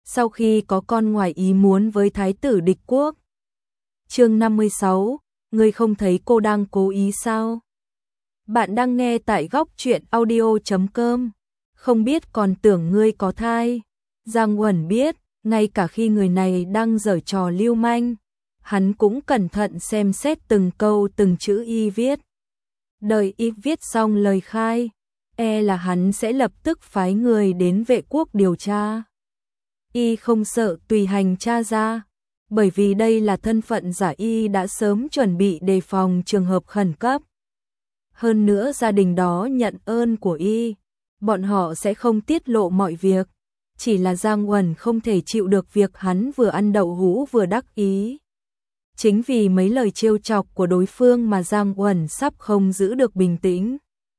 sau khi có con ngoài ý muốn với thái tử địch quốc. Chương 56, ngươi không thấy cô đang cố ý sao? Bạn đang nghe tại góc truyện audio.com. Không biết còn tưởng ngươi có thai. Giang Uẩn biết, ngay cả khi người này đang giở trò lưu manh, hắn cũng cẩn thận xem xét từng câu từng chữ y viết. Đợi y viết xong lời khai, là hắn sẽ lập tức phái người đến vệ quốc điều tra. Y không sợ tùy hành tra ra, bởi vì đây là thân phận giả, y đã sớm chuẩn bị đề phòng trường hợp khẩn cấp. Hơn nữa gia đình đó nhận ơn của y, bọn họ sẽ không tiết lộ mọi việc. Chỉ là Giang Uẩn không thể chịu được việc hắn vừa ăn đậu hũ vừa đắc ý. Chính vì mấy lời trêu chọc của đối phương mà Giang Uẩn sắp không giữ được bình tĩnh.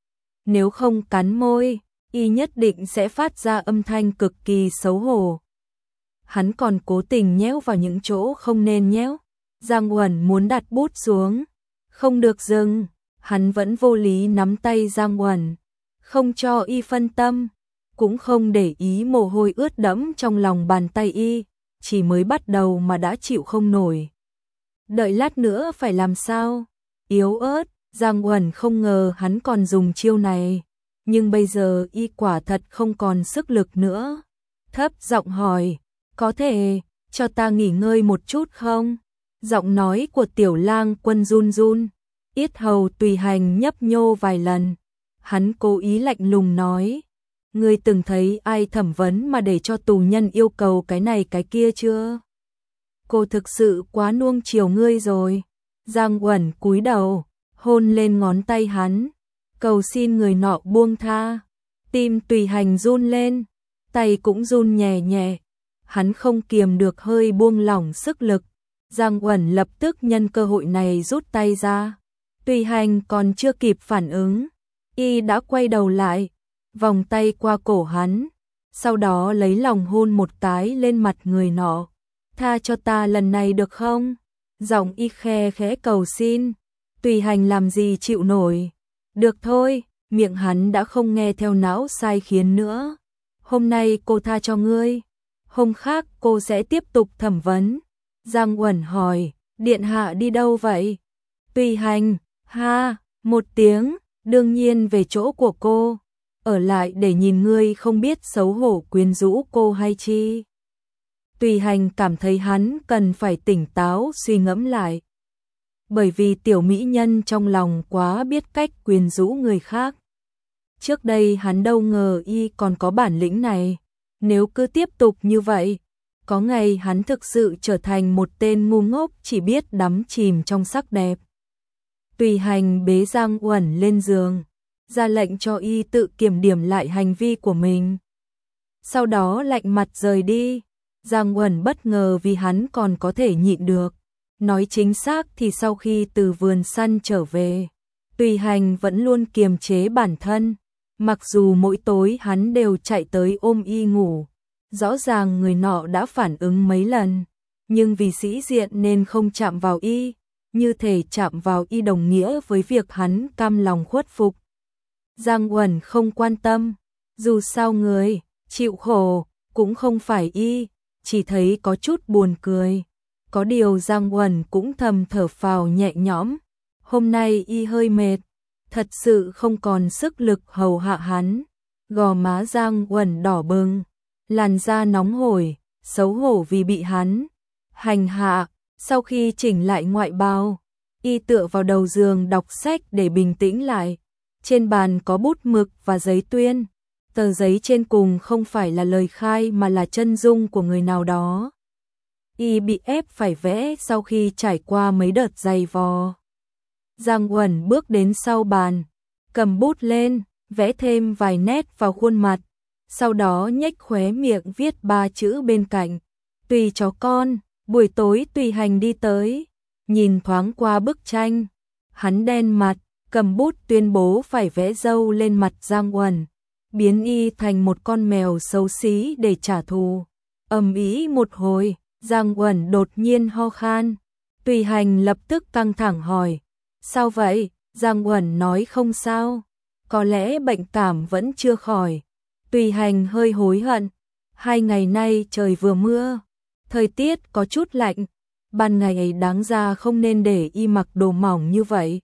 Nếu không cắn môi, y nhất định sẽ phát ra âm thanh cực kỳ xấu hổ. Hắn còn cố tình nhéo vào những chỗ không nên nhéo. Giang Uẩn muốn đặt bút xuống, không được dừng, hắn vẫn vô lý nắm tay Giang Uẩn, không cho y phân tâm, cũng không để ý mồ hôi ướt đẫm trong lòng bàn tay y, chỉ mới bắt đầu mà đã chịu không nổi. Đợi lát nữa phải làm sao? Yếu ớt, Giang Uẩn không ngờ hắn còn dùng chiêu này, nhưng bây giờ y quả thật không còn sức lực nữa. Thấp giọng hỏi, có thể cho ta nghỉ ngơi một chút không? Giọng nói của Tiểu Lang Quân run run, yết hầu tùy hành nhấp nhô vài lần. Hắn cố ý lạnh lùng nói, ngươi từng thấy ai thẩm vấn mà để cho tù nhân yêu cầu cái này cái kia chưa? Cô thực sự quá nuông chiều ngươi rồi. Giang Uẩn cúi đầu, hôn lên ngón tay hắn, cầu xin người nọ buông tha. Tim tùy hành run lên, tay cũng run nhẹ nhẹ. Hắn không kiềm được hơi buông lỏng sức lực. Giang Uẩn lập tức nhân cơ hội này rút tay ra. Tùy hành còn chưa kịp phản ứng, y đã quay đầu lại, vòng tay qua cổ hắn, sau đó lấy lòng hôn một cái lên mặt người nọ. Tha cho ta lần này được không? Giọng y khe khẽ cầu xin. Tùy hành làm gì chịu nổi. Được thôi, miệng hắn đã không nghe theo não sai khiến nữa. Hôm nay cô tha cho ngươi, hôm khác cô sẽ tiếp tục thẩm vấn. Giang Uẩn hỏi, điện hạ đi đâu vậy? Tùy hành, ha, một tiếng, đương nhiên về chỗ của cô. Ở lại để nhìn ngươi không biết xấu hổ quyến rũ cô hay chi? Tùy hành cảm thấy hắn cần phải tỉnh táo suy ngẫm lại. Bởi vì tiểu mỹ nhân trong lòng quá biết cách quyến rũ người khác. Trước đây hắn đâu ngờ y còn có bản lĩnh này. Nếu cứ tiếp tục như vậy, có ngày hắn thực sự trở thành một tên ngu ngốc chỉ biết đắm chìm trong sắc đẹp. Tùy hành bế Giang Uẩn lên giường, ra lệnh cho y tự kiểm điểm lại hành vi của mình. Sau đó lạnh mặt rời đi. Giang Uẩn bất ngờ vì hắn còn có thể nhịn được. Nói chính xác thì sau khi từ vườn săn trở về, Tùy hành vẫn luôn kiềm chế bản thân. Mặc dù mỗi tối hắn đều chạy tới ôm y ngủ. Rõ ràng người nọ đã phản ứng mấy lần, nhưng vì sĩ diện nên không chạm vào y. Như thể chạm vào y đồng nghĩa với việc hắn cam lòng khuất phục. Giang Uẩn không quan tâm, dù sao người chịu khổ cũng không phải y, chỉ thấy có chút buồn cười. Có điều Giang Uẩn cũng thầm thở phào nhẹ nhõm. Hôm nay y hơi mệt, thật sự không còn sức lực hầu hạ hắn. Gò má Giang Uẩn đỏ bừng, làn da nóng hổi, xấu hổ vì bị hắn hành hạ. Sau khi chỉnh lại ngoại bào, y tựa vào đầu giường đọc sách để bình tĩnh lại. Trên bàn có bút mực và giấy tuyên. Tờ giấy trên cùng không phải là lời khai mà là chân dung của người nào đó. Y bị ép phải vẽ sau khi trải qua mấy đợt giày vò. Giang Uẩn bước đến sau bàn, cầm bút lên, vẽ thêm vài nét vào khuôn mặt. Sau đó nhếch khóe miệng viết 3 chữ bên cạnh. Tùy chó con. Buổi tối Tùy hành đi tới, nhìn thoáng qua bức tranh. Hắn đen mặt, cầm bút tuyên bố phải vẽ râu lên mặt Giang Uẩn, biến y thành một con mèo xấu xí để trả thù. Ầm ĩ một hồi, Giang Uẩn đột nhiên ho khan. Tùy hành lập tức căng thẳng hỏi, sao vậy? Giang Uẩn nói không sao, có lẽ bệnh cảm vẫn chưa khỏi. Tùy hành hơi hối hận, 2 ngày nay trời vừa mưa, thời tiết có chút lạnh, ban ngày ấy đáng ra không nên để y mặc đồ mỏng như vậy.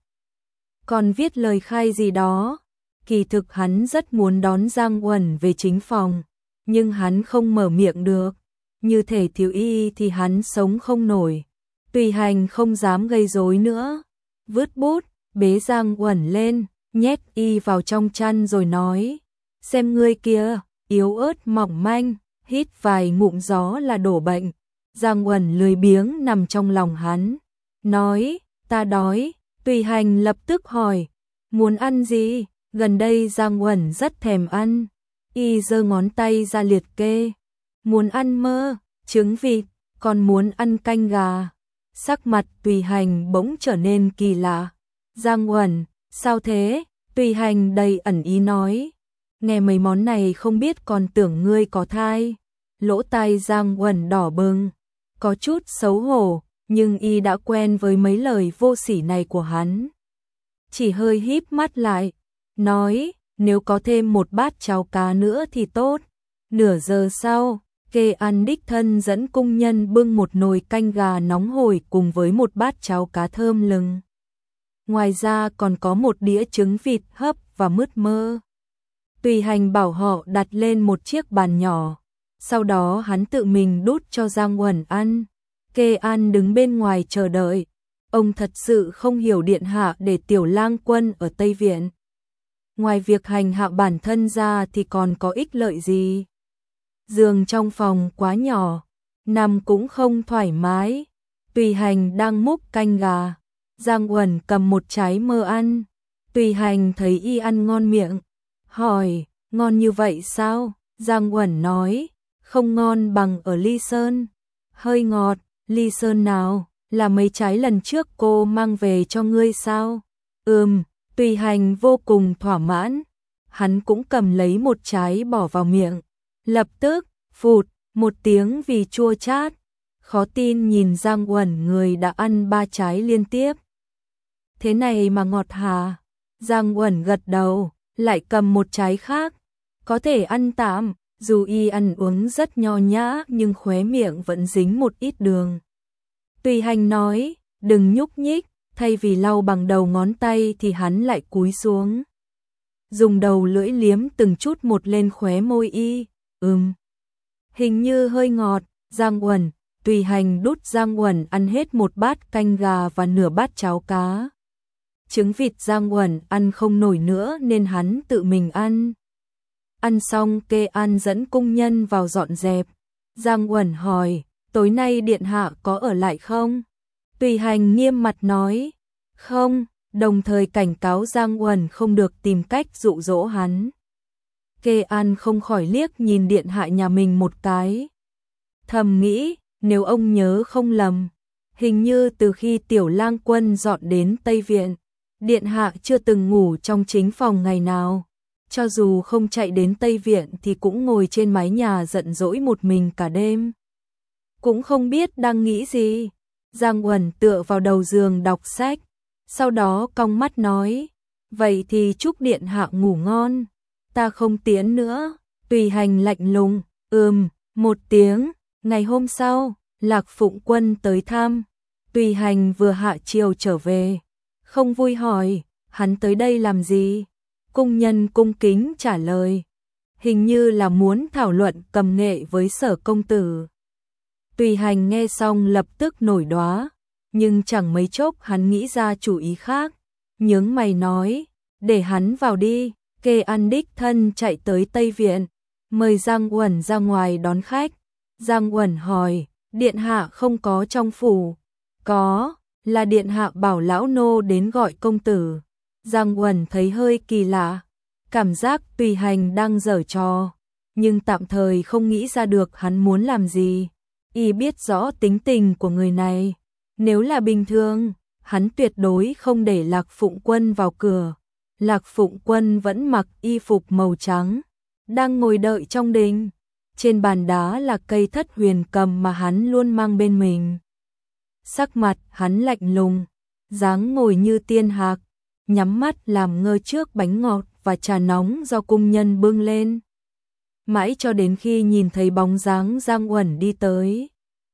Còn viết lời khai gì đó, kỳ thực hắn rất muốn đón Giang Uẩn về chính phòng, nhưng hắn không mở miệng được, như thể thiếu y thì hắn sống không nổi. Tùy Hành không dám gây rối nữa, vứt bút, bế Giang Uẩn lên, nhét y vào trong chăn rồi nói, xem ngươi kia, yếu ớt mỏng manh, hít vài ngụm gió là đổ bệnh. Giang Uẩn lười biếng nằm trong lòng hắn, nói, ta đói. Tùy Hành lập tức hỏi, muốn ăn gì? Gần đây Giang Uẩn rất thèm ăn, y giơ ngón tay ra liệt kê, muốn ăn mơ, trứng vịt, còn muốn ăn canh gà. Sắc mặt Tùy Hành bỗng trở nên kỳ lạ. Giang Uẩn, sao thế? Tùy Hành đầy ẩn ý nói, nghe mấy món này không biết còn tưởng ngươi có thai. Lỗ tai Giang Uẩn đỏ bừng, có chút xấu hổ, nhưng y đã quen với mấy lời vô sỉ này của hắn. Chỉ hơi híp mắt lại, nói, nếu có thêm một bát cháo cá nữa thì tốt. Nửa giờ sau, Kê An đích thân dẫn cung nhân bưng một nồi canh gà nóng hổi cùng với một bát cháo cá thơm lừng. Ngoài ra còn có một đĩa trứng vịt hấp và mứt mơ. Tùy Hành bảo họ đặt lên một chiếc bàn nhỏ, sau đó hắn tự mình đút cho Giang Uẩn ăn. Kê An đứng bên ngoài chờ đợi, ông thật sự không hiểu điện hạ để Tiểu Lang Quân ở Tây Viện. Ngoài việc hành hạ bản thân ra thì còn có ích lợi gì? Giường trong phòng quá nhỏ, nằm cũng không thoải mái. Tùy Hành đang múc canh gà, Giang Uẩn cầm một trái mơ ăn. Tùy Hành thấy y ăn ngon miệng, hỏi, ngon như vậy sao? Giang Uẩn nói, không ngon bằng ở Ly Sơn, hơi ngọt. Ly Sơn nào, là mấy trái lần trước cô mang về cho ngươi sao? Tùy Hành vô cùng thỏa mãn, hắn cũng cầm lấy một trái bỏ vào miệng, lập tức, phụt, một tiếng vì chua chát, khó tin nhìn Giang Uẩn người đã ăn 3 trái liên tiếp. Thế này mà ngọt hả? Giang Uẩn gật đầu, lại cầm một trái khác, có thể ăn tạm. Dù y ăn uống rất nho nhã nhưng khóe miệng vẫn dính một ít đường. Tùy Hành nói, đừng nhúc nhích, thay vì lau bằng đầu ngón tay thì hắn lại cúi xuống, dùng đầu lưỡi liếm từng chút một lên khóe môi y. Hình như hơi ngọt. Giang Uẩn, Tùy Hành đút Giang Uẩn ăn hết một bát canh gà và nửa bát cháo cá. Trứng vịt Giang Uẩn ăn không nổi nữa nên hắn tự mình ăn. Ăn xong Kê An dẫn cung nhân vào dọn dẹp. Giang Uẩn hỏi, tối nay điện hạ có ở lại không? Tùy Hành nghiêm mặt nói, không, đồng thời cảnh cáo Giang Uẩn không được tìm cách dụ dỗ hắn. Kê An không khỏi liếc nhìn điện hạ nhà mình một cái. Thầm nghĩ, nếu ông nhớ không lầm, hình như từ khi Tiểu Lang Quân dọn đến Tây Viện, điện hạ chưa từng ngủ trong chính phòng ngày nào. Cho dù không chạy đến Tây Viện thì cũng ngồi trên mái nhà giận dỗi một mình cả đêm. Cũng không biết đang nghĩ gì. Giang Uẩn tựa vào đầu giường đọc sách, sau đó cong mắt nói, vậy thì chúc điện hạ ngủ ngon, ta không tiễn nữa. Tùy Hành lạnh lùng, một tiếng. Ngày hôm sau, Lạc Phụng Quân tới thăm. Tùy Hành vừa hạ chiều trở về, không vui hỏi, hắn tới đây làm gì? Cung nhân cung kính trả lời, hình như là muốn thảo luận cầm nghệ với Sở công tử. Tùy Hành nghe xong lập tức nổi đoá, nhưng chẳng mấy chốc hắn nghĩ ra chủ ý khác, nhướng mày nói, để hắn vào đi. Kê An đích thân chạy tới Tây Viện, mời Giang Uẩn ra ngoài đón khách. Giang Uẩn hỏi, điện hạ không có trong phủ? Có, là điện hạ bảo lão nô đến gọi công tử. Giang Uẩn thấy hơi kỳ lạ, cảm giác Tùy Hành đang giở trò, nhưng tạm thời không nghĩ ra được hắn muốn làm gì. Y biết rõ tính tình của người này, nếu là bình thường, hắn tuyệt đối không để Lạc Phụng Quân vào cửa. Lạc Phụng Quân vẫn mặc y phục màu trắng, đang ngồi đợi trong đình. Trên bàn đá là cây thất huyền cầm mà hắn luôn mang bên mình. Sắc mặt hắn lạnh lùng, dáng ngồi như tiên hạc, nhắm mắt làm ngơ trước bánh ngọt và trà nóng do cung nhân bưng lên. mãi cho đến khi nhìn thấy bóng dáng Giang Uẩn đi tới.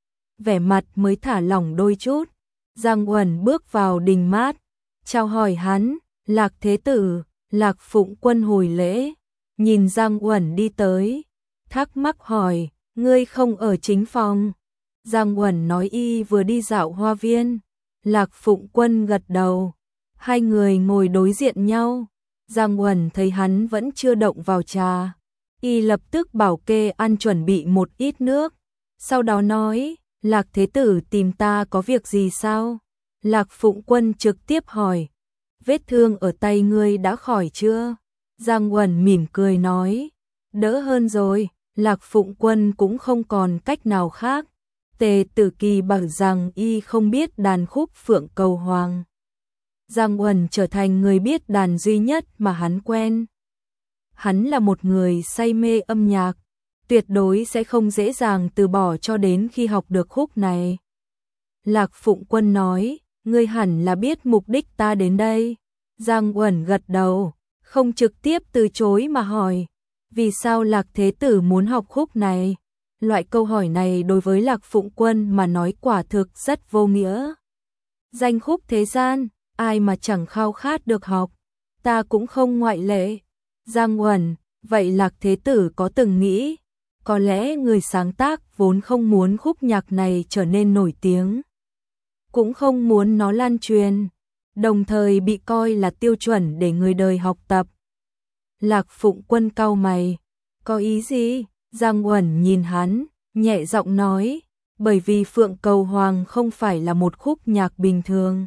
Vẻ mặt mới thả lỏng đôi chút. Giang Uẩn bước vào đình mát, chào hỏi hắn, Lạc Thế Tử. Lạc Phụng Quân hồi lễ, nhìn Giang Uẩn đi tới, thắc mắc hỏi, ngươi không ở chính phòng? Giang Uẩn nói y vừa đi dạo hoa viên. Lạc Phụng Quân gật đầu, hai người ngồi đối diện nhau. Giang Uẩn thấy hắn vẫn chưa động vào trà, y lập tức bảo kê ăn chuẩn bị một ít nước, sau đó nói, Lạc Thế Tử tìm ta có việc gì sao? Lạc Phụng Quân trực tiếp hỏi, vết thương ở tay ngươi đã khỏi chưa? Giang Uẩn mỉm cười nói, đỡ hơn rồi. Lạc Phụng Quân cũng không còn cách nào khác. Tề Tử Kỳ bảo rằng y không biết đàn khúc Phượng Cầu Hoàng. Giang Uẩn trở thành người biết đàn duy nhất mà hắn quen. Hắn là một người say mê âm nhạc, tuyệt đối sẽ không dễ dàng từ bỏ cho đến khi học được khúc này. Lạc Phụng Quân nói, ngươi hẳn là biết mục đích ta đến đây. Giang Uẩn gật đầu, không trực tiếp từ chối mà hỏi, vì sao Lạc Thế Tử muốn học khúc này? Loại câu hỏi này đối với Lạc Phụng Quân mà nói quả thực rất vô nghĩa. Danh khúc thế gian, ai mà chẳng khao khát được học, ta cũng không ngoại lệ. Giang Uẩn, vậy Lạc Thế Tử có từng nghĩ, có lẽ người sáng tác vốn không muốn khúc nhạc này trở nên nổi tiếng, cũng không muốn nó lan truyền, đồng thời bị coi là tiêu chuẩn để người đời học tập. Lạc Phụng Quân cau mày, có ý gì? Giang Uẩn nhìn hắn, nhẹ giọng nói, bởi vì Phượng Cầu Hoàng không phải là một khúc nhạc bình thường,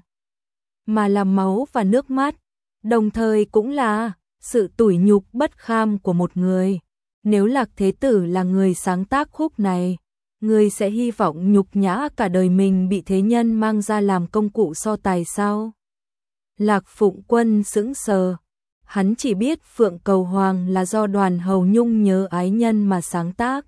mà là máu và nước mắt, đồng thời cũng là sự tủi nhục bất kham của một người. Nếu Lạc Thế Tử là người sáng tác khúc này, người sẽ hy vọng nhục nhã cả đời mình bị thế nhân mang ra làm công cụ so tài sao? Lạc Phụng Quân sững sờ, hắn chỉ biết Phượng Cầu Hoàng là do Đoàn Hầu Nhung nhớ ái nhân mà sáng tác.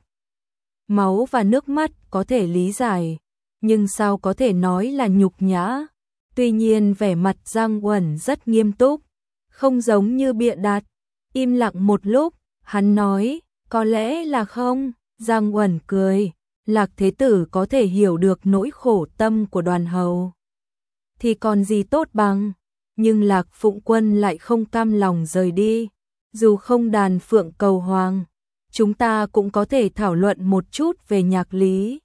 Máu và nước mắt có thể lý giải, nhưng sao có thể nói là nhục nhã? Tuy nhiên vẻ mặt Giang Uẩn rất nghiêm túc, không giống như bịa đặt. Im lặng một lúc, hắn nói, có lẽ là không. Giang Uẩn cười, Lạc Thế Tử có thể hiểu được nỗi khổ tâm của Đoàn Hầu thì còn gì tốt bằng. Nhưng Lạc Phụng Quân lại không cam lòng rời đi. Dù không đàn Phượng Cầu Hoàng, chúng ta cũng có thể thảo luận một chút về nhạc lý.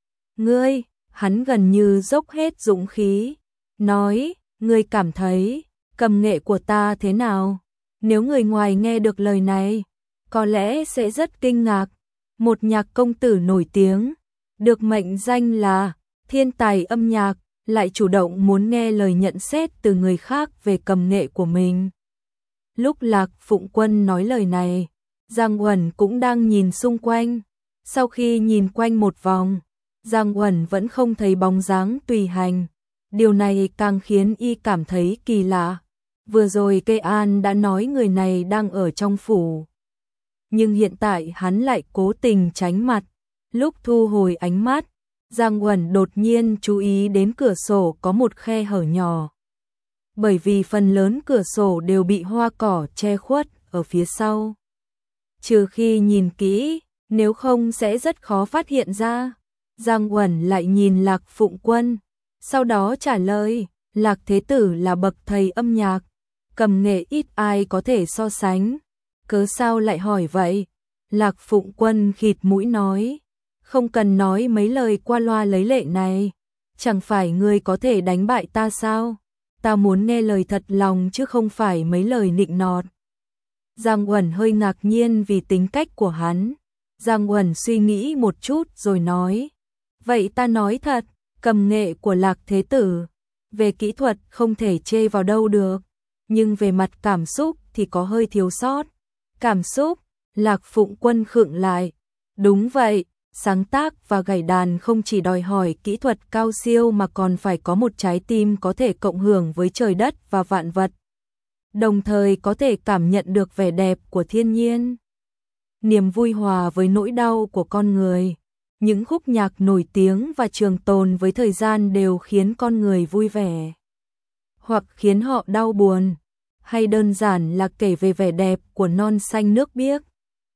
Ngươi, hắn gần như dốc hết dũng khí, nói, ngươi cảm thấy cầm nghệ của ta thế nào? Nếu người ngoài nghe được lời này, có lẽ sẽ rất kinh ngạc. Một nhạc công tử nổi tiếng, được mệnh danh là thiên tài âm nhạc, lại chủ động muốn nghe lời nhận xét từ người khác về cầm nghệ của mình. Lúc Lạc Phụng Quân nói lời này, Giang Uẩn cũng đang nhìn xung quanh. Sau khi nhìn quanh một vòng, Giang Uẩn vẫn không thấy bóng dáng Tùy Hành. Điều này càng khiến y cảm thấy kỳ lạ. Vừa rồi Kê An đã nói người này đang ở trong phủ, nhưng hiện tại hắn lại cố tình tránh mặt. Lúc thu hồi ánh mắt, Giang Uẩn đột nhiên chú ý đến cửa sổ có một khe hở nhỏ. Bởi vì phần lớn cửa sổ đều bị hoa cỏ che khuất ở phía sau. Trừ khi nhìn kỹ, nếu không sẽ rất khó phát hiện ra. Giang Uẩn lại nhìn Lạc Phụng Quân, sau đó trả lời, Lạc Thế Tử là bậc thầy âm nhạc, cầm nghệ ít ai có thể so sánh. Cớ sao lại hỏi vậy? Lạc Phụng Quân khịt mũi nói, không cần nói mấy lời qua loa lấy lệ này. Chẳng phải ngươi có thể đánh bại ta sao? Ta muốn nghe lời thật lòng chứ không phải mấy lời nịnh nọt. Giang Uẩn hơi ngạc nhiên vì tính cách của hắn. Giang Uẩn suy nghĩ một chút rồi nói, vậy ta nói thật, cầm nghệ của Lạc Thế Tử, về kỹ thuật không thể chê vào đâu được, nhưng về mặt cảm xúc thì có hơi thiếu sót. Cảm xúc? Lạc Phụng Quân khựng lại. Đúng vậy, sáng tác và gảy đàn không chỉ đòi hỏi kỹ thuật cao siêu mà còn phải có một trái tim có thể cộng hưởng với trời đất và vạn vật, đồng thời có thể cảm nhận được vẻ đẹp của thiên nhiên, niềm vui hòa với nỗi đau của con người. Những khúc nhạc nổi tiếng và trường tồn với thời gian đều khiến con người vui vẻ, hoặc khiến họ đau buồn, hay đơn giản là kể về vẻ đẹp của non xanh nước biếc.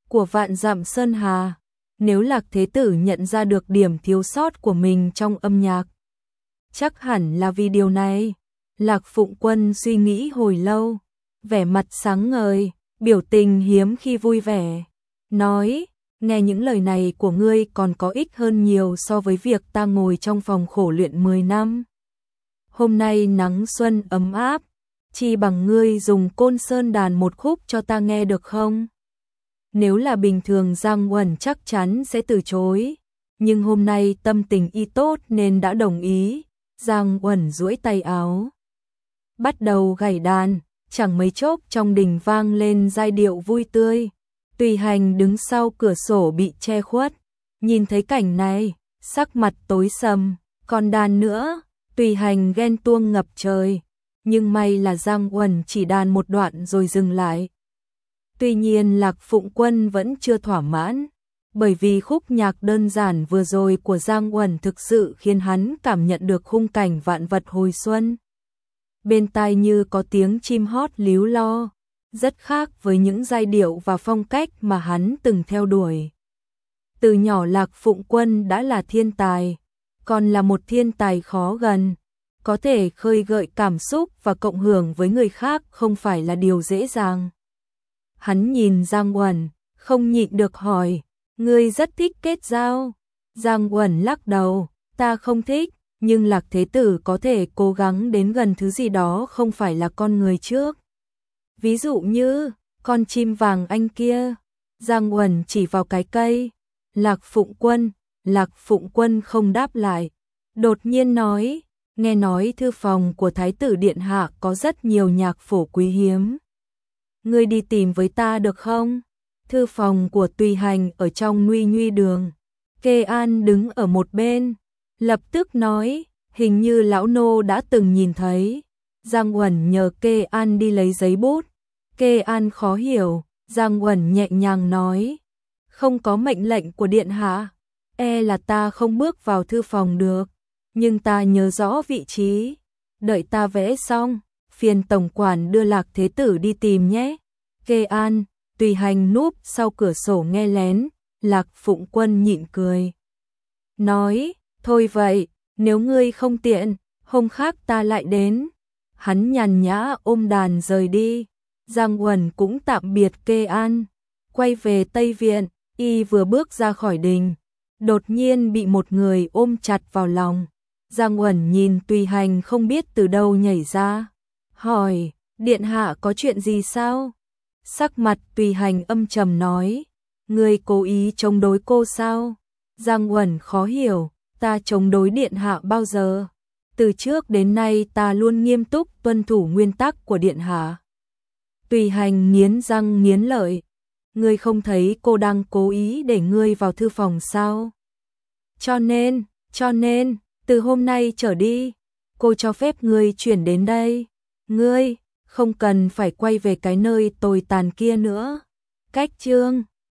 của vạn dặm sơn hà. Nếu Lạc Thế Tử nhận ra được điểm thiếu sót của mình trong âm nhạc, chắc hẳn là vì điều này. Lạc Phụng Quân suy nghĩ hồi lâu, vẻ mặt sáng ngời, biểu tình hiếm khi vui vẻ, nói, nghe những lời này của ngươi còn có ích hơn nhiều so với việc ta ngồi trong phòng khổ luyện 10 năm. Hôm nay nắng xuân ấm áp, chi bằng ngươi dùng Côn Sơn đàn một khúc cho ta nghe được không? Nếu là bình thường Giang Uẩn chắc chắn sẽ từ chối, nhưng hôm nay tâm tình y tốt nên đã đồng ý. Giang Uẩn duỗi tay áo, bắt đầu gảy đàn, chẳng mấy chốc trong đình vang lên giai điệu vui tươi. Tùy Hành đứng sau cửa sổ bị che khuất, nhìn thấy cảnh này, sắc mặt tối sầm, còn đàn nữa, Tùy Hành ghen tuông ngập trời, nhưng may là Giang Uẩn chỉ đàn một đoạn rồi dừng lại. Tuy nhiên Lạc Phụng Quân vẫn chưa thỏa mãn, bởi vì khúc nhạc đơn giản vừa rồi của Giang Uẩn thực sự khiến hắn cảm nhận được khung cảnh vạn vật hồi xuân. Bên tai như có tiếng chim hót líu lo, rất khác với những giai điệu và phong cách mà hắn từng theo đuổi. Từ nhỏ Lạc Phụng Quân đã là thiên tài, còn là một thiên tài khó gần, có thể khơi gợi cảm xúc và cộng hưởng với người khác không phải là điều dễ dàng. Hắn nhìn Giang Uẩn, không nhịn được hỏi, ngươi rất thích kết giao. Giang Uẩn lắc đầu, ta không thích, nhưng Lạc Thế Tử có thể cố gắng đến gần thứ gì đó không phải là con người trước. Ví dụ như, con chim vàng anh kia. Giang Uẩn chỉ vào cái cây. Lạc Phụng Quân không đáp lại. Đột nhiên nói, nghe nói thư phòng của Thái tử Điện Hạ có rất nhiều nhạc phổ quý hiếm. Ngươi đi tìm với ta được không? Thư phòng của Tùy Hành ở trong Nguy Nguy Đường. Kê An đứng ở một bên, lập tức nói, hình như lão nô đã từng nhìn thấy. Giang Uẩn nhờ Kê An đi lấy giấy bút. Kê An khó hiểu, Giang Uẩn nhẹ nhàng nói, không có mệnh lệnh của Điện Hạ, e là ta không bước vào thư phòng được, nhưng ta nhớ rõ vị trí. Đợi ta vẽ xong, phiền tổng quản đưa Lạc Thế Tử đi tìm nhé. Kê An, Tùy Hành núp sau cửa sổ nghe lén. Lạc Phụng Quân nhịn cười, nói, thôi vậy, nếu ngươi không tiện, hôm khác ta lại đến. Hắn nhàn nhã ôm đàn rời đi. Giang Uẩn cũng tạm biệt Kê An, quay về Tây Viện. Y vừa bước ra khỏi đình, đột nhiên bị một người ôm chặt vào lòng. Giang Uẩn nhìn Tùy Hành không biết từ đâu nhảy ra, hỏi, Điện Hạ có chuyện gì sao? Sắc mặt Tùy Hành âm trầm nói, ngươi cố ý chống đối cô sao? Giang Uẩn khó hiểu, ta chống đối Điện Hạ bao giờ? Từ trước đến nay ta luôn nghiêm túc tuân thủ nguyên tắc của Điện Hạ. Tùy Hành nghiến răng nghiến lợi, ngươi không thấy cô đang cố ý để ngươi vào thư phòng sao? Cho nên, từ hôm nay trở đi, cô cho phép ngươi chuyển đến đây. Ngươi không cần phải quay về cái nơi tồi tàn kia nữa. Cách chương